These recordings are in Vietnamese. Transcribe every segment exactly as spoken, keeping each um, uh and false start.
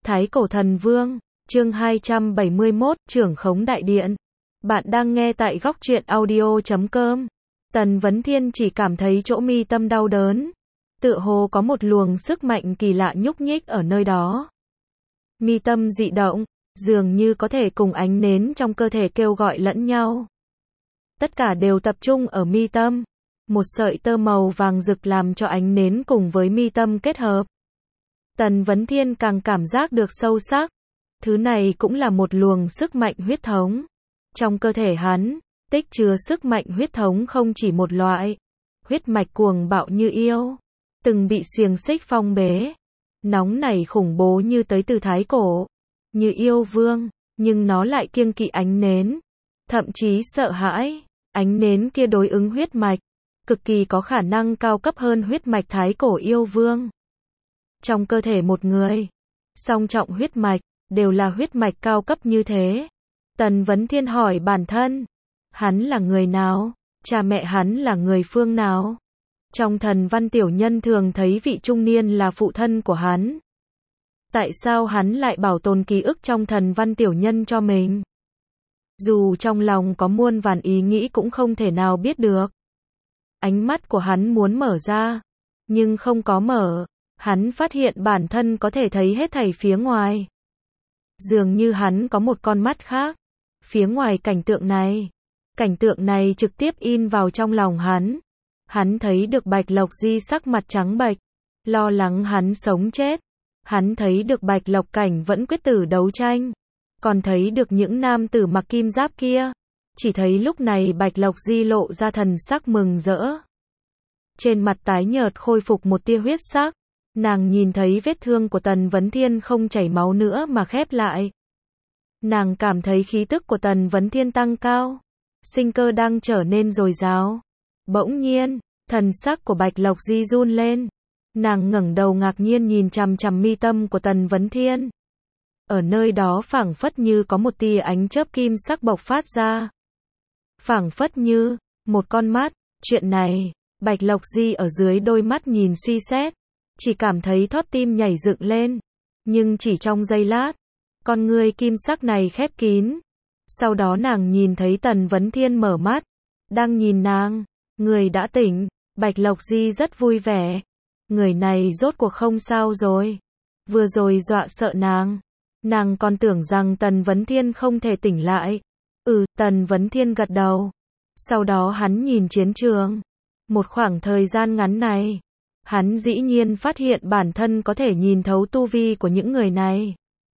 Thái Cổ Thần Vương, chương hai trăm bảy mươi mốt, trưởng khống đại điện. Bạn đang nghe tại góc truyện audio chấm com. Tần Vấn Thiên chỉ cảm thấy chỗ mi tâm đau đớn. Tựa hồ có một luồng sức mạnh kỳ lạ nhúc nhích ở nơi đó. Mi tâm dị động, dường như có thể cùng ánh nến trong cơ thể kêu gọi lẫn nhau. Tất cả đều tập trung ở mi tâm. Một sợi tơ màu vàng rực làm cho ánh nến cùng với mi tâm kết hợp. Tần Vấn Thiên càng cảm giác được sâu sắc. Thứ này cũng là một luồng sức mạnh huyết thống. Trong cơ thể hắn, tích chứa sức mạnh huyết thống không chỉ một loại. Huyết mạch cuồng bạo như yêu. Từng bị xiềng xích phong bế. Nóng nảy khủng bố như tới từ thái cổ. Như yêu vương, nhưng nó lại kiêng kỵ ánh nến. Thậm chí sợ hãi. Ánh nến kia đối ứng huyết mạch. Cực kỳ có khả năng cao cấp hơn huyết mạch thái cổ yêu vương. Trong cơ thể một người, song trọng huyết mạch, đều là huyết mạch cao cấp như thế. Tần Vấn Thiên hỏi bản thân, hắn là người nào? Cha mẹ hắn là người phương nào? Trong thần văn tiểu nhân thường thấy vị trung niên là phụ thân của hắn. Tại sao hắn lại bảo tồn ký ức trong thần văn tiểu nhân cho mình? Dù trong lòng có muôn vàn ý nghĩ cũng không thể nào biết được. Ánh mắt của hắn muốn mở ra, nhưng không có mở. Hắn phát hiện bản thân có thể thấy hết thảy phía ngoài. Dường như hắn có một con mắt khác. Phía ngoài cảnh tượng này. Cảnh tượng này trực tiếp in vào trong lòng hắn. Hắn thấy được Bạch Lộc Di sắc mặt trắng bệch. Lo lắng hắn sống chết. Hắn thấy được Bạch Lộc Cảnh vẫn quyết tử đấu tranh. Còn thấy được những nam tử mặc kim giáp kia. Chỉ thấy lúc này Bạch Lộc Di lộ ra thần sắc mừng rỡ. Trên mặt tái nhợt khôi phục một tia huyết sắc. Nàng nhìn thấy vết thương của Tần Vấn Thiên không chảy máu nữa mà khép lại. Nàng cảm thấy khí tức của Tần Vấn Thiên tăng cao. Sinh cơ đang trở nên dồi dào. Bỗng nhiên, thần sắc của Bạch Lộc Di run lên. Nàng ngẩng đầu ngạc nhiên nhìn chằm chằm mi tâm của Tần Vấn Thiên. Ở nơi đó phảng phất như có một tia ánh chớp kim sắc bộc phát ra. Phảng phất như một con mắt. Chuyện này, Bạch Lộc Di ở dưới đôi mắt nhìn suy xét. Chỉ cảm thấy thót tim nhảy dựng lên. Nhưng chỉ trong giây lát, con người kim sắc này khép kín. Sau đó nàng nhìn thấy Tần Vấn Thiên mở mắt. Đang nhìn nàng. Người đã tỉnh. Bạch Lộc Di rất vui vẻ. Người này rốt cuộc không sao rồi. Vừa rồi dọa sợ nàng. Nàng còn tưởng rằng Tần Vấn Thiên không thể tỉnh lại. Ừ, Tần Vấn Thiên gật đầu. Sau đó hắn nhìn chiến trường. Một khoảng thời gian ngắn này. Hắn dĩ nhiên phát hiện bản thân có thể nhìn thấu tu vi của những người này.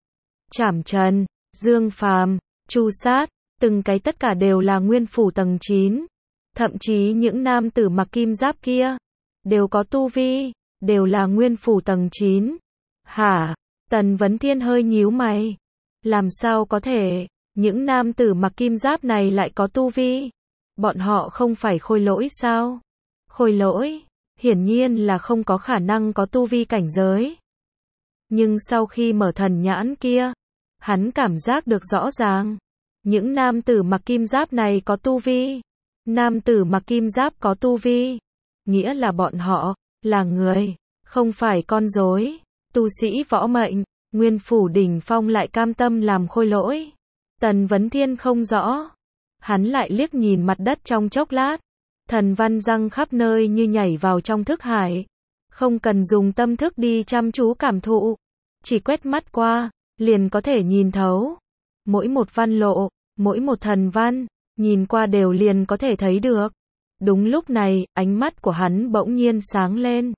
Trảm Trần, Dương Phàm, Chu Sát, từng cái tất cả đều là nguyên phủ tầng chín. Thậm chí những nam tử mặc kim giáp kia, đều có tu vi, đều là nguyên phủ tầng chín. Hả? Tần Vấn Thiên hơi nhíu mày. Làm sao có thể, những nam tử mặc kim giáp này lại có tu vi? Bọn họ không phải khôi lỗi sao? Khôi lỗi? Hiển nhiên là không có khả năng có tu vi cảnh giới. Nhưng sau khi mở thần nhãn kia, hắn cảm giác được rõ ràng. Những nam tử mặc kim giáp này có tu vi. Nam tử mặc kim giáp có tu vi. Nghĩa là bọn họ, là người, không phải con rối. Tu sĩ võ mệnh, nguyên phủ đỉnh phong lại cam tâm làm khôi lỗi. Tần Vấn Thiên không rõ. Hắn lại liếc nhìn mặt đất trong chốc lát. Thần văn răng khắp nơi như nhảy vào trong thức hải. Không cần dùng tâm thức đi chăm chú cảm thụ. Chỉ quét mắt qua, liền có thể nhìn thấu. Mỗi một văn lộ, mỗi một thần văn, nhìn qua đều liền có thể thấy được. Đúng lúc này, ánh mắt của hắn bỗng nhiên sáng lên.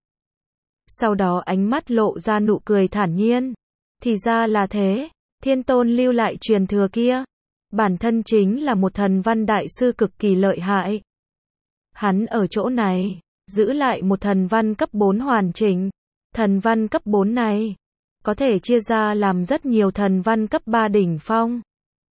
Sau đó ánh mắt lộ ra nụ cười thản nhiên. Thì ra là thế, Thiên Tôn lưu lại truyền thừa kia. Bản thân chính là một thần văn đại sư cực kỳ lợi hại. Hắn ở chỗ này, giữ lại một thần văn cấp bốn hoàn chỉnh. Thần văn cấp bốn này, có thể chia ra làm rất nhiều thần văn cấp ba đỉnh phong.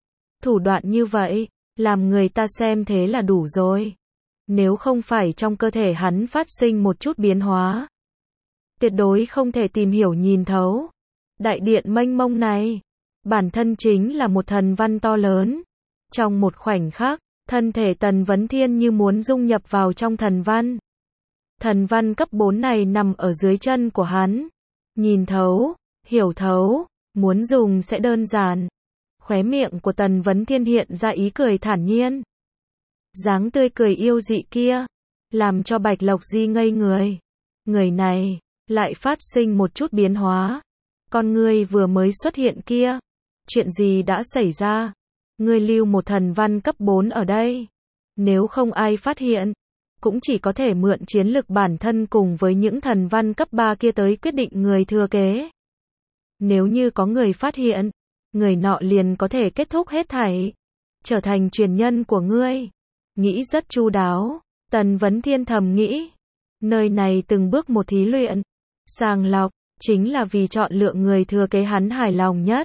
Thủ đoạn như vậy, làm người ta xem thế là đủ rồi. Nếu không phải trong cơ thể hắn phát sinh một chút biến hóa, tuyệt đối không thể tìm hiểu nhìn thấu. Đại điện mênh mông này, bản thân chính là một thần văn to lớn. Trong một khoảnh khắc, thân thể Tần Vấn Thiên như muốn dung nhập vào trong thần văn. Thần văn cấp bốn này nằm ở dưới chân của hắn. Nhìn thấu, hiểu thấu, Muốn dùng sẽ đơn giản. Khóe miệng của Tần Vấn Thiên hiện ra ý cười thản nhiên. Dáng tươi cười yêu dị kia, làm cho Bạch Lộc Di ngây người. Người này, lại phát sinh một chút biến hóa. Con ngươi vừa mới xuất hiện kia, chuyện gì đã xảy ra? Ngươi lưu một thần văn cấp bốn ở đây. Nếu không ai phát hiện, cũng chỉ có thể mượn chiến lực bản thân cùng với những thần văn cấp ba kia tới quyết định người thừa kế. Nếu như có người phát hiện, người nọ liền có thể kết thúc hết thảy, trở thành truyền nhân của ngươi. Nghĩ rất chu đáo, Tần Vấn Thiên thầm nghĩ. Nơi này từng bước một thí luyện, sàng lọc, chính là vì chọn lựa người thừa kế hắn hài lòng nhất.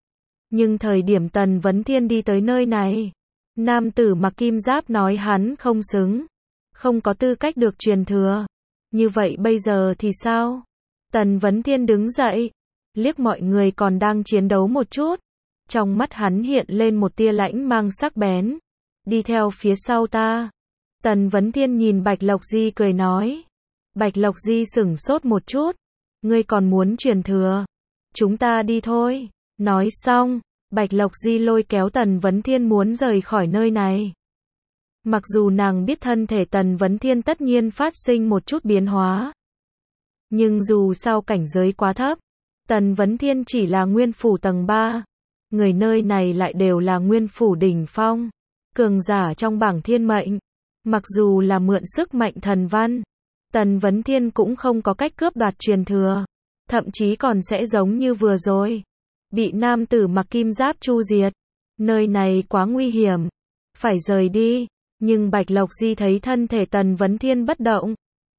Nhưng thời điểm Tần Vấn Thiên đi tới nơi này, nam tử mặc kim giáp nói hắn không xứng, không có tư cách được truyền thừa. Như vậy bây giờ thì sao? Tần Vấn Thiên đứng dậy, liếc mọi người còn đang chiến đấu một chút. Trong mắt hắn hiện lên một tia lãnh mang sắc bén. Đi theo phía sau ta. Tần Vấn Thiên nhìn Bạch Lộc Di cười nói. Bạch Lộc Di sửng sốt một chút. Ngươi còn muốn truyền thừa? Chúng ta đi thôi. Nói xong, Bạch Lộc Di lôi kéo Tần Vấn Thiên muốn rời khỏi nơi này. Mặc dù nàng biết thân thể Tần Vấn Thiên tất nhiên phát sinh một chút biến hóa. Nhưng dù sao cảnh giới quá thấp, Tần Vấn Thiên chỉ là nguyên phủ tầng ba. Người nơi này lại đều là nguyên phủ đỉnh phong. Cường giả trong bảng thiên mệnh. Mặc dù là mượn sức mạnh thần văn, Tần Vấn Thiên cũng không có cách cướp đoạt truyền thừa. Thậm chí còn sẽ giống như vừa rồi. Bị nam tử mặc kim giáp chu diệt. Nơi này quá nguy hiểm. Phải rời đi. Nhưng Bạch Lộc Di thấy thân thể Tần Vấn Thiên bất động.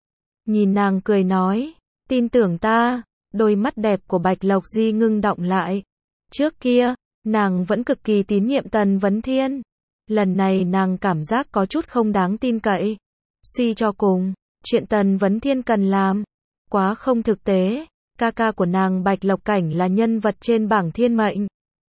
Nhìn nàng cười nói. Tin tưởng ta. Đôi mắt đẹp của Bạch Lộc Di ngưng động lại. Trước kia, nàng vẫn cực kỳ tín nhiệm Tần Vấn Thiên. Lần này nàng cảm giác có chút không đáng tin cậy. Suy cho cùng, chuyện Tần Vấn Thiên cần làm, quá không thực tế. Ca ca của nàng Bạch Lộc Cảnh là nhân vật trên bảng thiên mệnh.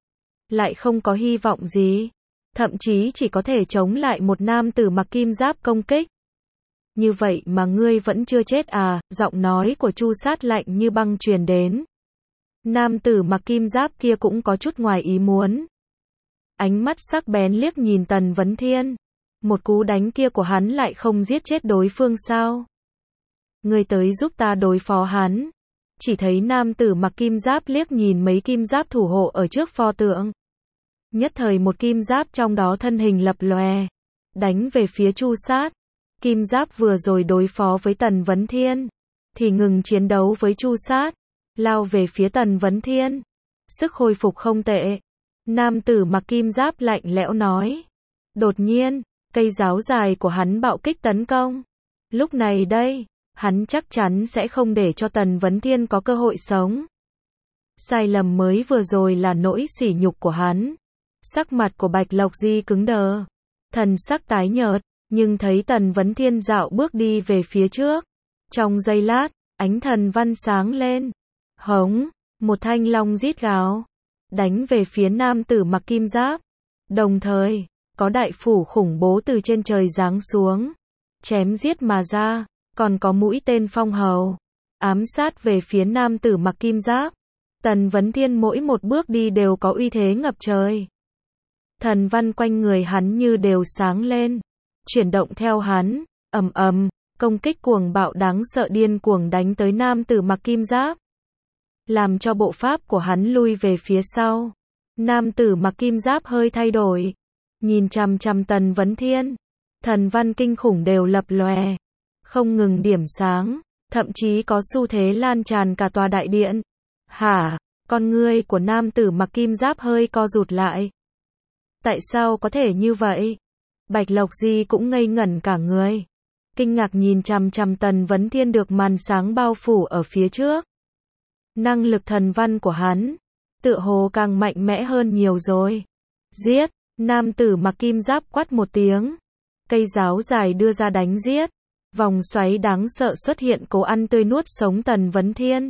Lại không có hy vọng gì. Thậm chí chỉ có thể chống lại một nam tử mặc kim giáp công kích. Như vậy mà ngươi vẫn chưa chết à? Giọng nói của Chu Sát lạnh như băng truyền đến. Nam tử mặc kim giáp kia cũng có chút ngoài ý muốn. Ánh mắt sắc bén liếc nhìn Tần Vấn Thiên. Một cú đánh kia của hắn lại không giết chết đối phương sao? Ngươi tới giúp ta đối phó hắn. Chỉ thấy nam tử mặc kim giáp liếc nhìn mấy kim giáp thủ hộ ở trước pho tượng. Nhất thời một kim giáp trong đó thân hình lập lòe, đánh về phía Chu Sát. Kim giáp vừa rồi đối phó với Tần Vấn Thiên, thì ngừng chiến đấu với Chu Sát, lao về phía Tần Vấn Thiên. Sức hồi phục không tệ. Nam tử mặc kim giáp lạnh lẽo nói. Đột nhiên, cây giáo dài của hắn bạo kích tấn công. Lúc này đây, hắn chắc chắn sẽ không để cho Tần Vấn Thiên có cơ hội sống. Sai lầm mới vừa rồi là nỗi sỉ nhục của hắn. Sắc mặt của Bạch Lộc Di cứng đờ, thần sắc tái nhợt, nhưng thấy Tần Vấn Thiên dạo bước đi về phía trước. Trong giây lát, ánh thần văn sáng lên. Hống, một thanh long rít gào, đánh về phía nam tử mặc kim giáp. Đồng thời, có đại phủ khủng bố từ trên trời giáng xuống, chém giết mà ra, còn có mũi tên phong hầu, ám sát về phía nam tử mặc kim giáp. Tần Vấn Thiên mỗi một bước đi đều có uy thế ngập trời. Thần văn quanh người hắn như đều sáng lên, chuyển động theo hắn, ầm ầm, công kích cuồng bạo đáng sợ điên cuồng đánh tới nam tử mặc kim giáp, làm cho bộ pháp của hắn lui về phía sau. Nam tử mặc kim giáp hơi thay đổi, nhìn chằm chằm Tần Vấn Thiên, thần văn kinh khủng đều lập lòe, không ngừng điểm sáng, thậm chí có xu thế lan tràn cả tòa đại điện. Hả? Con ngươi của nam tử mặc kim giáp hơi co rụt lại. Tại sao có thể như vậy? Bạch Lộc Di cũng ngây ngẩn cả người, kinh ngạc nhìn chằm chằm Tần Vấn Thiên được màn sáng bao phủ ở phía trước. Năng lực thần văn của hắn, tựa hồ càng mạnh mẽ hơn nhiều rồi. Giết! Nam tử mặc kim giáp quát một tiếng. Cây giáo dài đưa ra đánh giết. Vòng xoáy đáng sợ xuất hiện cố ăn tươi nuốt sống Tần Vấn Thiên.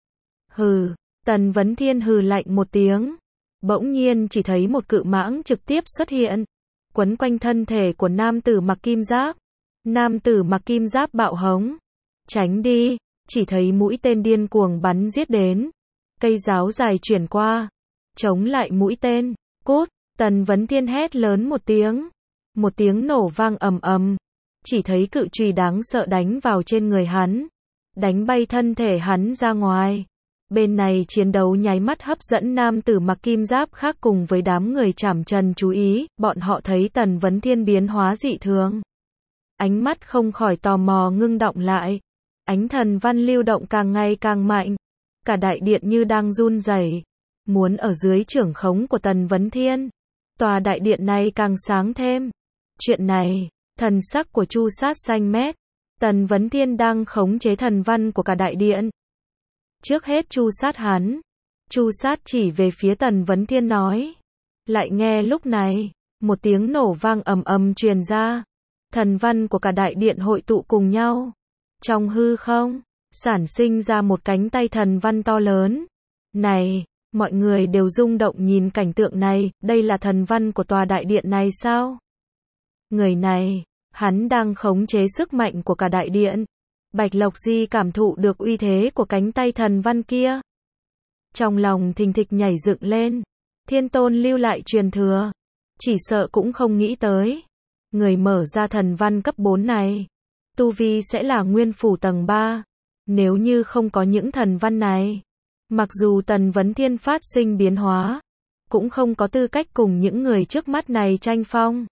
Hừ! Tần Vấn Thiên hừ lạnh một tiếng. Bỗng nhiên chỉ thấy một cự mãng trực tiếp xuất hiện, quấn quanh thân thể của nam tử mặc kim giáp. Nam tử mặc kim giáp bạo hống. Tránh đi! Chỉ thấy mũi tên điên cuồng bắn giết đến. cây giáo dài chuyển qua, chống lại mũi tên, cút, Tần Vấn Thiên hét lớn một tiếng, một tiếng nổ vang ầm ầm, chỉ thấy cự chùy đáng sợ đánh vào trên người hắn, đánh bay thân thể hắn ra ngoài. Bên này chiến đấu nháy mắt hấp dẫn nam tử mặc kim giáp khác cùng với đám người Trảm Trần chú ý, bọn họ thấy Tần Vấn Thiên biến hóa dị thường. Ánh mắt không khỏi tò mò ngưng động lại. Ánh thần văn lưu động càng ngày càng mạnh. Cả đại điện như đang run rẩy, muốn ở dưới trưởng khống của Tần Vấn Thiên. Tòa đại điện này càng sáng thêm. Chuyện này, thần sắc của Chu Sát xanh mét. Tần Vấn Thiên đang khống chế thần văn của cả đại điện. Trước hết Chu Sát hắn. Chu Sát chỉ về phía Tần Vấn Thiên nói. Lại nghe lúc này, một tiếng nổ vang ầm ầm truyền ra. Thần văn của cả đại điện hội tụ cùng nhau. Trong hư không, sản sinh ra một cánh tay thần văn to lớn. Này, mọi người đều rung động nhìn cảnh tượng này, đây là thần văn của tòa đại điện này sao? Người này, hắn đang khống chế sức mạnh của cả đại điện. Bạch Lộc Di cảm thụ được uy thế của cánh tay thần văn kia. Trong lòng thình thịch nhảy dựng lên. Thiên Tôn lưu lại truyền thừa. Chỉ sợ cũng không nghĩ tới. Người mở ra thần văn cấp bốn này. Tu vi sẽ là nguyên phủ tầng ba. Nếu như không có những thần văn này. Mặc dù Tần Vấn Thiên phát sinh biến hóa. Cũng không có tư cách cùng những người trước mắt này tranh phong.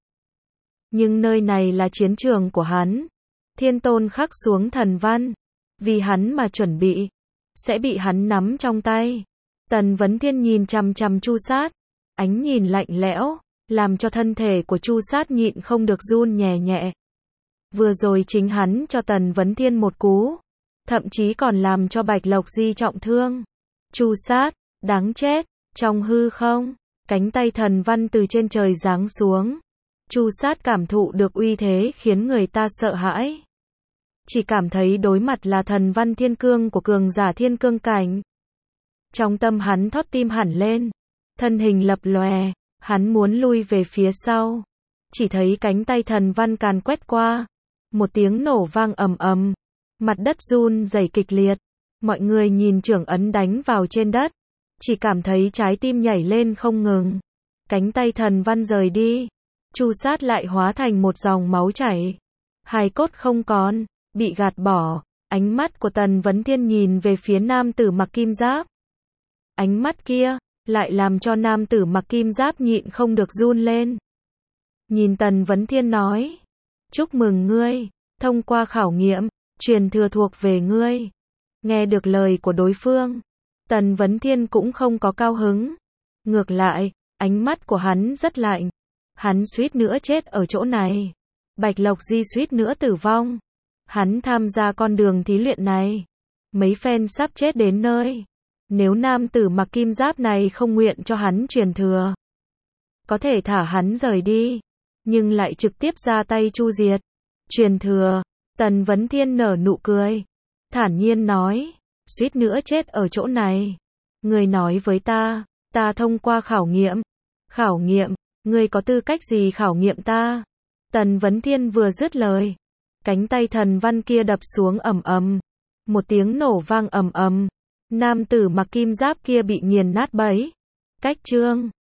Nhưng nơi này là chiến trường của hắn. Thiên Tôn khắc xuống thần văn. Vì hắn mà chuẩn bị. Sẽ bị hắn nắm trong tay. Tần Vấn Thiên nhìn chằm chằm Chu Sát. Ánh nhìn lạnh lẽo. Làm cho thân thể của Chu Sát nhịn không được run nhẹ nhẹ. Vừa rồi chính hắn cho Tần Vấn Thiên một cú. Thậm chí còn làm cho Bạch Lộc Di trọng thương. Chu Sát, đáng chết. Trong hư không, cánh tay thần văn từ trên trời giáng xuống. Chu Sát cảm thụ được uy thế khiến người ta sợ hãi. Chỉ cảm thấy đối mặt là thần văn thiên cương của cường giả thiên cương cảnh. Trong tâm hắn thót tim hẳn lên. Thân hình lập lòe, hắn muốn lui về phía sau. Chỉ thấy cánh tay thần văn càn quét qua. Một tiếng nổ vang ầm ầm. Mặt đất run rẩy kịch liệt. Mọi người nhìn trưởng ấn đánh vào trên đất. Chỉ cảm thấy trái tim nhảy lên không ngừng. Cánh tay thần văn rời đi. Chu Sát lại hóa thành một dòng máu chảy. Hài cốt không còn, bị gạt bỏ. Ánh mắt của Tần Vấn Thiên nhìn về phía nam tử mặc kim giáp. Ánh mắt kia, lại làm cho nam tử mặc kim giáp nhịn không được run lên. Nhìn Tần Vấn Thiên nói. Chúc mừng ngươi, thông qua khảo nghiệm, truyền thừa thuộc về ngươi. Nghe được lời của đối phương, Tần Vấn Thiên cũng không có cao hứng. Ngược lại, ánh mắt của hắn rất lạnh. Hắn suýt nữa chết ở chỗ này. Bạch Lộc Di suýt nữa tử vong. Hắn tham gia con đường thí luyện này. Mấy phen sắp chết đến nơi. Nếu nam tử mặc kim giáp này không nguyện cho hắn truyền thừa, có thể thả hắn rời đi. Nhưng lại trực tiếp ra tay chu diệt. Truyền thừa, Tần Vấn Thiên nở nụ cười. Thản nhiên nói, suýt nữa chết ở chỗ này. Ngươi nói với ta, ta thông qua khảo nghiệm. Khảo nghiệm, ngươi có tư cách gì khảo nghiệm ta? Tần Vấn Thiên vừa dứt lời. Cánh tay thần văn kia đập xuống ầm ầm. Một tiếng nổ vang ầm ầm. Nam tử mặc kim giáp kia bị nghiền nát bấy. Cách chương